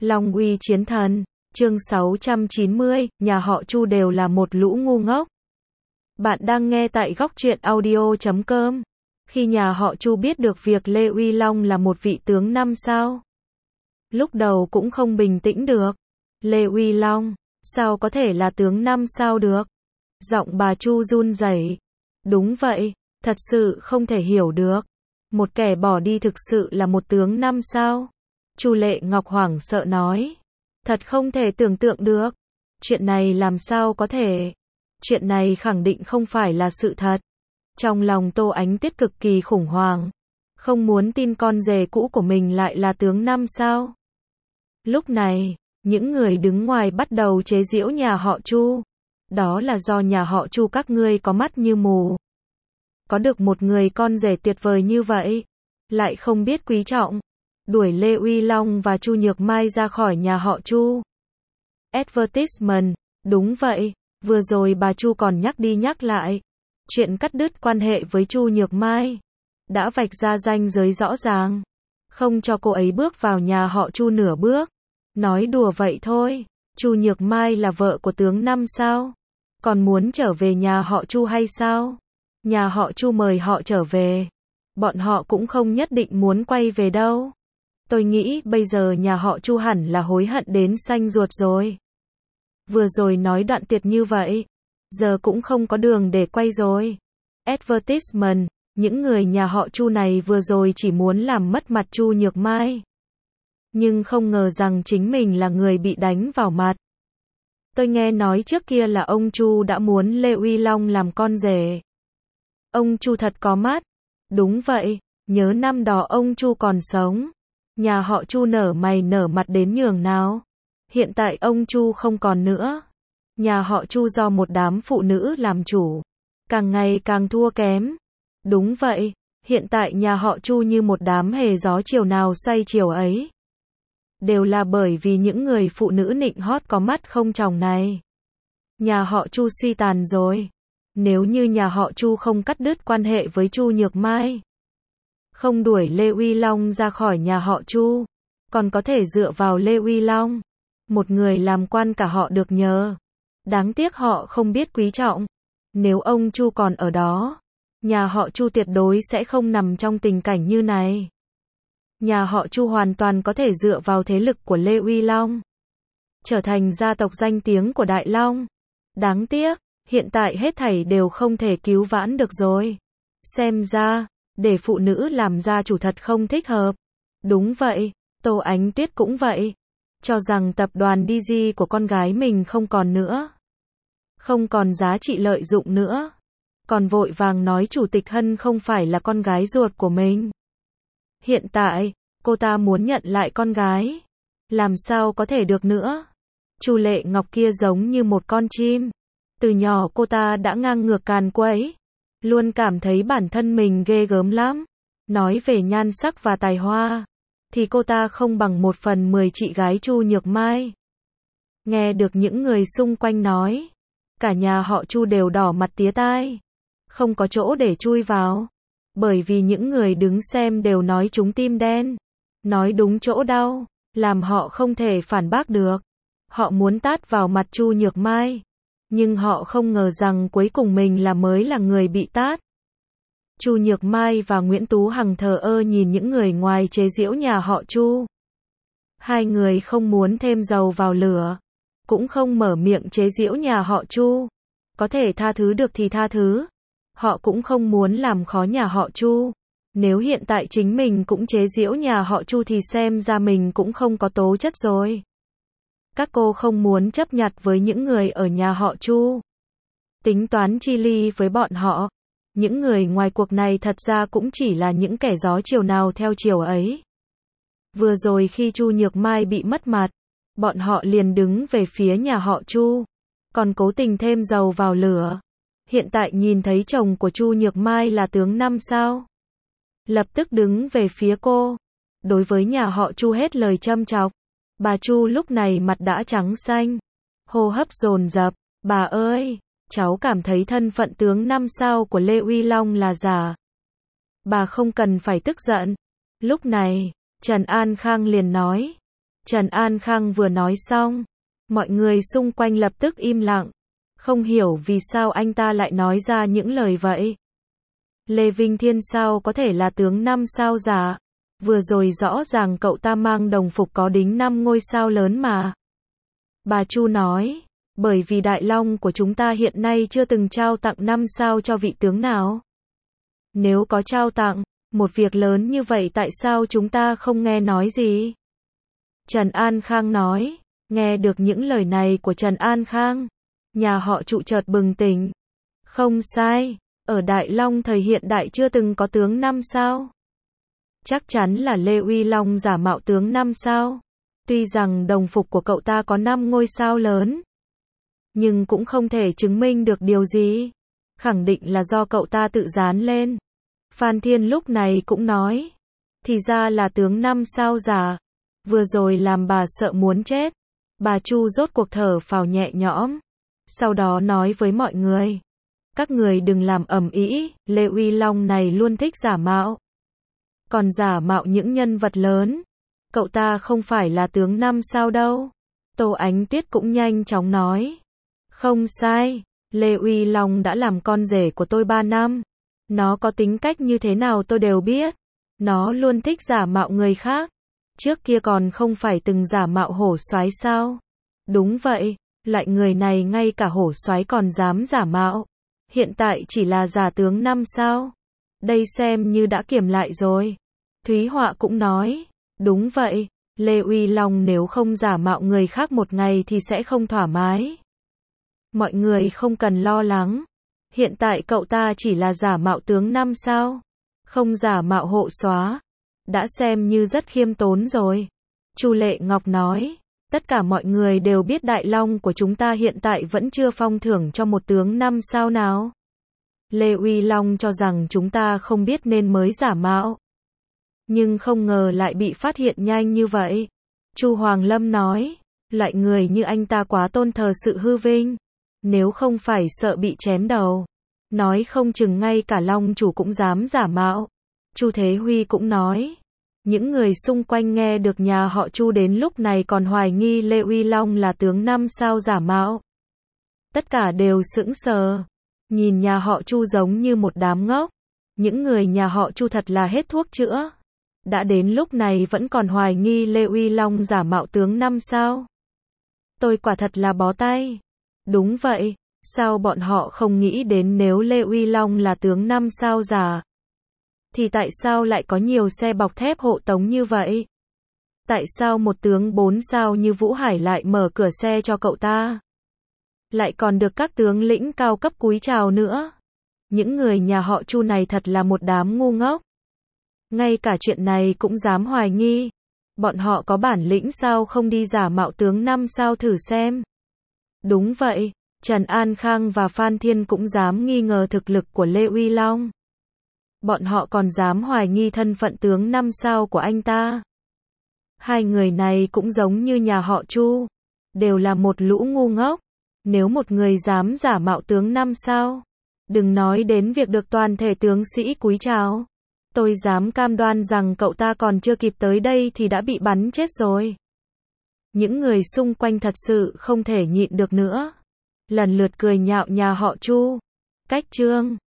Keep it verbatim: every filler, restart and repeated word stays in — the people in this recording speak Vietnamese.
Long uy chiến thần, chương sáu trăm chín mươi, nhà họ Chu đều là một lũ ngu ngốc. Bạn đang nghe tại góc truyện audio chấm com. Khi nhà họ Chu biết được việc Lê Uy Long là một vị tướng năm sao, lúc đầu cũng không bình tĩnh được. Lê Uy Long, sao có thể là tướng năm sao được? Giọng bà Chu run rẩy. Đúng vậy, thật sự không thể hiểu được. Một kẻ bỏ đi thực sự là một tướng năm sao? Chu Lệ Ngọc hoảng sợ nói. Thật không thể tưởng tượng được. Chuyện này làm sao có thể? Chuyện này khẳng định không phải là sự thật. Trong lòng Tô Ánh Tuyết cực kỳ khủng hoảng. Không muốn tin con rể cũ của mình lại là tướng năm sao. Lúc này, những người đứng ngoài bắt đầu chế giễu nhà họ Chu. Đó là do nhà họ Chu các ngươi có mắt như mù. Có được một người con rể tuyệt vời như vậy, lại không biết quý trọng. Đuổi Lê Uy Long và Chu Nhược Mai ra khỏi nhà họ Chu. Advertisement, đúng vậy, vừa rồi bà Chu còn nhắc đi nhắc lại. Chuyện cắt đứt quan hệ với Chu Nhược Mai đã vạch ra ranh giới rõ ràng, không cho cô ấy bước vào nhà họ Chu nửa bước. Nói đùa vậy thôi, Chu Nhược Mai là vợ của tướng năm sao? Còn muốn trở về nhà họ Chu hay sao? Nhà họ Chu mời họ trở về, bọn họ cũng không nhất định muốn quay về đâu. Tôi nghĩ bây giờ nhà họ Chu hẳn là hối hận đến xanh ruột rồi. Vừa rồi nói đoạn tuyệt như vậy, giờ cũng không có đường để quay rồi. Advertisement, những người nhà họ Chu này vừa rồi chỉ muốn làm mất mặt Chu Nhược Mai. Nhưng không ngờ rằng chính mình là người bị đánh vào mặt. Tôi nghe nói trước kia là ông Chu đã muốn Lê Uy Long làm con rể. Ông Chu thật có mắt. Đúng vậy, nhớ năm đó ông Chu còn sống. Nhà họ Chu nở mày nở mặt đến nhường nào. Hiện tại ông Chu không còn nữa. Nhà họ Chu do một đám phụ nữ làm chủ, càng ngày càng thua kém. Đúng vậy, hiện tại nhà họ Chu như một đám hề gió chiều nào xoay chiều ấy. Đều là bởi vì những người phụ nữ nịnh hót có mắt không tròng này. Nhà họ Chu suy tàn rồi. Nếu như nhà họ Chu không cắt đứt quan hệ với Chu Nhược Mai, không đuổi Lê Uy Long ra khỏi nhà họ Chu, còn có thể dựa vào Lê Uy Long, một người làm quan cả họ được nhờ. Đáng tiếc họ không biết quý trọng. Nếu ông Chu còn ở đó, nhà họ Chu tuyệt đối sẽ không nằm trong tình cảnh như này. Nhà họ Chu hoàn toàn có thể dựa vào thế lực của Lê Uy Long, trở thành gia tộc danh tiếng của Đại Long. Đáng tiếc, hiện tại hết thảy đều không thể cứu vãn được rồi. Xem ra, để phụ nữ làm gia chủ thật không thích hợp. Đúng vậy, Tô Ánh Tuyết cũng vậy. Cho rằng tập đoàn đê giê của con gái mình không còn nữa. Không còn giá trị lợi dụng nữa. Còn vội vàng nói Chủ tịch Hân không phải là con gái ruột của mình. Hiện tại, cô ta muốn nhận lại con gái. Làm sao có thể được nữa? Chu Lệ Ngọc kia giống như một con chim. Từ nhỏ cô ta đã ngang ngược càn quấy. Luôn cảm thấy bản thân mình ghê gớm lắm. Nói về nhan sắc và tài hoa, thì cô ta không bằng một phần mười chị gái Chu Nhược Mai. Nghe được những người xung quanh nói, cả nhà họ Chu đều đỏ mặt tía tai. Không có chỗ để chui vào. Bởi vì những người đứng xem đều nói chúng tim đen. Nói đúng chỗ đau, làm họ không thể phản bác được. Họ muốn tát vào mặt Chu Nhược Mai. Nhưng họ không ngờ rằng cuối cùng mình là mới là người bị tát. Chu Nhược Mai và Nguyễn Tú Hằng thờ ơ nhìn những người ngoài chế giễu nhà họ Chu. Hai người không muốn thêm dầu vào lửa, cũng không mở miệng chế giễu nhà họ Chu. Có thể tha thứ được thì tha thứ. Họ cũng không muốn làm khó nhà họ Chu. Nếu hiện tại chính mình cũng chế giễu nhà họ Chu thì xem ra mình cũng không có tố chất rồi. Các cô không muốn chấp nhặt với những người ở nhà họ Chu. Tính toán chi ly với bọn họ. Những người ngoài cuộc này thật ra cũng chỉ là những kẻ gió chiều nào theo chiều ấy. Vừa rồi khi Chu Nhược Mai bị mất mặt, bọn họ liền đứng về phía nhà họ Chu, còn cố tình thêm dầu vào lửa. Hiện tại nhìn thấy chồng của Chu Nhược Mai là tướng năm sao, lập tức đứng về phía cô. Đối với nhà họ Chu hết lời châm chọc. Bà Chu lúc này mặt đã trắng xanh, hô hấp dồn dập. Bà ơi, cháu cảm thấy thân phận tướng năm sao của Lê Uy Long là giả. Bà không cần phải tức giận. Lúc này, Trần An Khang liền nói. Trần An Khang vừa nói xong, mọi người xung quanh lập tức im lặng, không hiểu vì sao anh ta lại nói ra những lời vậy. Lê Vinh Thiên sao có thể là tướng năm sao giả? Vừa rồi rõ ràng cậu ta mang đồng phục có đính năm ngôi sao lớn mà. Bà Chu nói, bởi vì Đại Long của chúng ta hiện nay chưa từng trao tặng năm sao cho vị tướng nào. Nếu có trao tặng, một việc lớn như vậy tại sao chúng ta không nghe nói gì? Trần An Khang nói, nghe được những lời này của Trần An Khang, nhà họ Trụ chợt bừng tỉnh. Không sai, ở Đại Long thời hiện đại chưa từng có tướng năm sao. Chắc chắn là Lê Uy Long giả mạo tướng năm sao. Tuy rằng đồng phục của cậu ta có năm ngôi sao lớn, nhưng cũng không thể chứng minh được điều gì. Khẳng định là do cậu ta tự dán lên. Phan Thiên lúc này cũng nói, thì ra là tướng năm sao giả. Vừa rồi làm bà sợ muốn chết. Bà Chu rốt cuộc thở phào nhẹ nhõm. Sau đó nói với mọi người, các người đừng làm ầm ĩ, Lê Uy Long này luôn thích giả mạo. Còn giả mạo những nhân vật lớn. Cậu ta không phải là tướng năm sao đâu. Tô Ánh Tuyết cũng nhanh chóng nói, không sai, Lê Uy Long đã làm con rể của tôi ba năm. Nó có tính cách như thế nào tôi đều biết. Nó luôn thích giả mạo người khác. Trước kia còn không phải từng giả mạo hổ soái sao? Đúng vậy, loại người này ngay cả hổ soái còn dám giả mạo. Hiện tại chỉ là giả tướng năm sao. Đây xem như đã kiểm lại rồi. Thúy Họa cũng nói, đúng vậy, Lê Uy Long nếu không giả mạo người khác một ngày thì sẽ không thoải mái. Mọi người không cần lo lắng. Hiện tại cậu ta chỉ là giả mạo tướng năm sao, không giả mạo hộ xóa. Đã xem như rất khiêm tốn rồi. Chu Lệ Ngọc nói, tất cả mọi người đều biết Đại Long của chúng ta hiện tại vẫn chưa phong thưởng cho một tướng năm sao nào. Lê Uy Long cho rằng chúng ta không biết nên mới giả mạo. Nhưng không ngờ lại bị phát hiện nhanh như vậy. Chu Hoàng Lâm nói, loại người như anh ta quá tôn thờ sự hư vinh. Nếu không phải sợ bị chém đầu, nói không chừng ngay cả Long chủ cũng dám giả mạo. Chu Thế Huy cũng nói, những người xung quanh nghe được nhà họ Chu đến lúc này còn hoài nghi Lê Uy Long là tướng năm sao giả mạo. Tất cả đều sững sờ, nhìn nhà họ Chu giống như một đám ngốc. Những người nhà họ Chu thật là hết thuốc chữa. Đã đến lúc này vẫn còn hoài nghi Lê Uy Long giả mạo tướng năm sao. Tôi quả thật là bó tay. Đúng vậy, sao bọn họ không nghĩ đến nếu Lê Uy Long là tướng năm sao giả, thì tại sao lại có nhiều xe bọc thép hộ tống như vậy? Tại sao một tướng bốn sao như Vũ Hải lại mở cửa xe cho cậu ta? Lại còn được các tướng lĩnh cao cấp cúi chào nữa. Những người nhà họ Chu này thật là một đám ngu ngốc. Ngay cả chuyện này cũng dám hoài nghi. Bọn họ có bản lĩnh sao không đi giả mạo tướng năm sao thử xem? Đúng vậy, Trần An Khang và Phan Thiên cũng dám nghi ngờ thực lực của Lê Uy Long. Bọn họ còn dám hoài nghi thân phận tướng năm sao của anh ta. Hai người này cũng giống như nhà họ Chu, đều là một lũ ngu ngốc. Nếu một người dám giả mạo tướng năm sao, đừng nói đến việc được toàn thể tướng sĩ cúi chào. Tôi dám cam đoan rằng cậu ta còn chưa kịp tới đây thì đã bị bắn chết rồi. Những người xung quanh thật sự không thể nhịn được nữa. Lần lượt cười nhạo nhà họ Chu. Cách chương